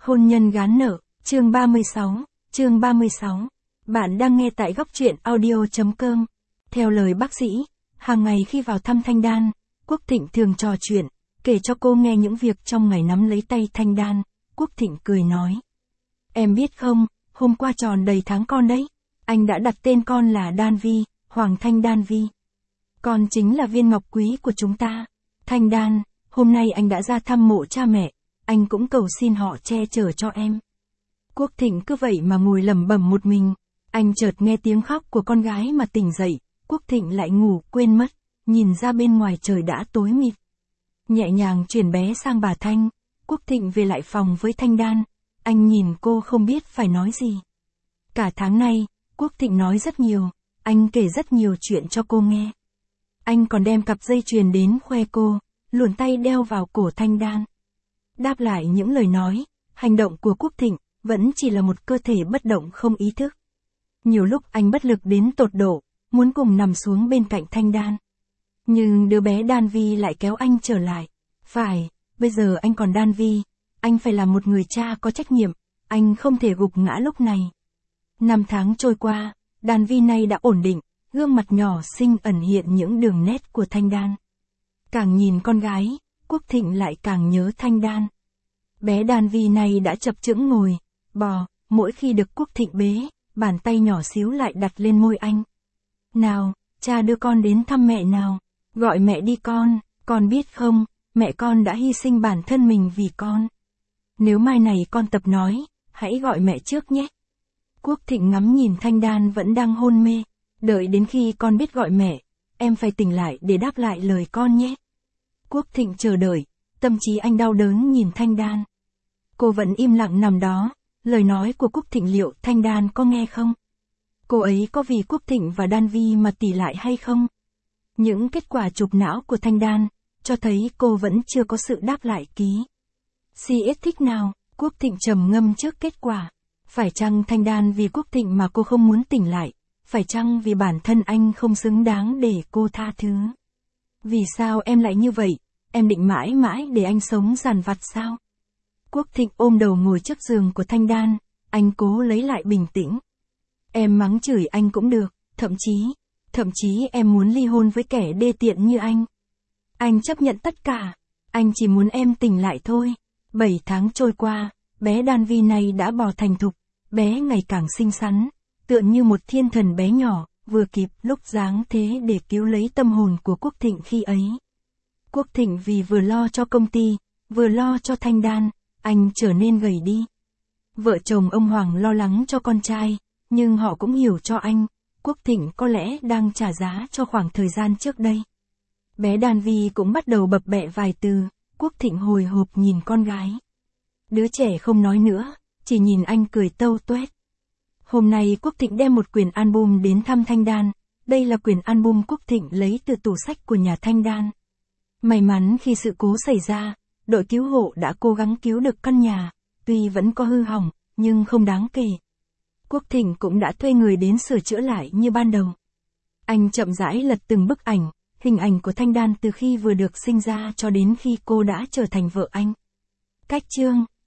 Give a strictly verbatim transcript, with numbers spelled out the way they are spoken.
Hôn nhân gán nợ, chương ba mươi sáu, chương ba mươi sáu. Bạn đang nghe tại góc truyện audio chấm com. Theo lời bác sĩ, hàng ngày khi vào thăm Thanh Đan, Quốc Thịnh thường trò chuyện, kể cho cô nghe những việc trong ngày nắm lấy tay Thanh Đan. Quốc Thịnh cười nói. Em biết không, hôm qua tròn đầy tháng con đấy. Anh đã đặt tên con là Đan Vi, Hoàng Thanh Đan Vi. Con chính là viên ngọc quý của chúng ta. Thanh Đan, hôm nay anh đã ra thăm mộ cha mẹ, anh cũng cầu xin họ che chở cho em. Quốc Thịnh cứ vậy mà ngồi lẩm bẩm một mình. Anh chợt nghe tiếng khóc của con gái mà tỉnh dậy, Quốc Thịnh lại ngủ quên mất, nhìn ra bên ngoài trời đã tối mịt. Nhẹ nhàng chuyển bé sang bà Thanh, Quốc Thịnh về lại phòng với Thanh Đan, anh nhìn cô không biết phải nói gì. Cả tháng nay, Quốc Thịnh nói rất nhiều, anh kể rất nhiều chuyện cho cô nghe. Anh còn đem cặp dây chuyền đến khoe cô, luồn tay đeo vào cổ Thanh Đan. Đáp lại những lời nói, hành động của Quốc Thịnh vẫn chỉ là một cơ thể bất động không ý thức. Nhiều lúc anh bất lực đến tột độ, muốn cùng nằm xuống bên cạnh Thanh Đan. Nhưng đứa bé Đan Vi lại kéo anh trở lại. Phải, bây giờ anh còn Đan Vi, anh phải là một người cha có trách nhiệm, anh không thể gục ngã lúc này. Năm tháng trôi qua, Đan Vi nay đã ổn định, gương mặt nhỏ xinh ẩn hiện những đường nét của Thanh Đan. Càng nhìn con gái, Quốc Thịnh lại càng nhớ Thanh Đan. Bé Đan Vi này đã chập chững ngồi, bò, mỗi khi được Quốc Thịnh bế, bàn tay nhỏ xíu lại đặt lên môi anh. Nào, cha đưa con đến thăm mẹ nào, gọi mẹ đi con, con biết không, mẹ con đã hy sinh bản thân mình vì con. Nếu mai này con tập nói, hãy gọi mẹ trước nhé. Quốc Thịnh ngắm nhìn Thanh Đan vẫn đang hôn mê, đợi đến khi con biết gọi mẹ, em phải tỉnh lại để đáp lại lời con nhé. Quốc Thịnh chờ đợi, tâm trí anh đau đớn nhìn Thanh Đan. Cô vẫn im lặng nằm đó, lời nói của Quốc Thịnh liệu Thanh Đan có nghe không? Cô ấy có vì Quốc Thịnh và Đan Vi mà tỉ lại hay không? Những kết quả chụp não của Thanh Đan, cho thấy cô vẫn chưa có sự đáp lại ký. xê ét thích nào? Quốc Thịnh trầm ngâm trước kết quả. Phải chăng Thanh Đan vì Quốc Thịnh mà cô không muốn tỉnh lại? Phải chăng vì bản thân anh không xứng đáng để cô tha thứ? Vì sao em lại như vậy? Em định mãi mãi để anh sống dằn vặt sao? Quốc Thịnh ôm đầu ngồi trước giường của Thanh Đan, anh cố lấy lại bình tĩnh. Em mắng chửi anh cũng được, thậm chí, thậm chí em muốn ly hôn với kẻ đê tiện như anh. Anh chấp nhận tất cả, anh chỉ muốn em tỉnh lại thôi. Bảy tháng trôi qua, bé Đan Vi này đã bò thành thục, bé ngày càng xinh xắn, tựa như một thiên thần bé nhỏ, vừa kịp lúc dáng thế để cứu lấy tâm hồn của Quốc Thịnh khi ấy. Quốc Thịnh vì vừa lo cho công ty, vừa lo cho Thanh Đan, anh trở nên gầy đi. Vợ chồng ông Hoàng lo lắng cho con trai, nhưng họ cũng hiểu cho anh, Quốc Thịnh có lẽ đang trả giá cho khoảng thời gian trước đây. Bé Đan Vi cũng bắt đầu bập bẹ vài từ, Quốc Thịnh hồi hộp nhìn con gái. Đứa trẻ không nói nữa, chỉ nhìn anh cười tâu tuét. Hôm nay Quốc Thịnh đem một quyển album đến thăm Thanh Đan, đây là quyển album Quốc Thịnh lấy từ tủ sách của nhà Thanh Đan. May mắn khi sự cố xảy ra, đội cứu hộ đã cố gắng cứu được căn nhà, tuy vẫn có hư hỏng, nhưng không đáng kể. Quốc Thịnh cũng đã thuê người đến sửa chữa lại như ban đầu. Anh chậm rãi lật từng bức ảnh, hình ảnh của Thanh Đan từ khi vừa được sinh ra cho đến khi cô đã trở thành vợ anh. Cách chương,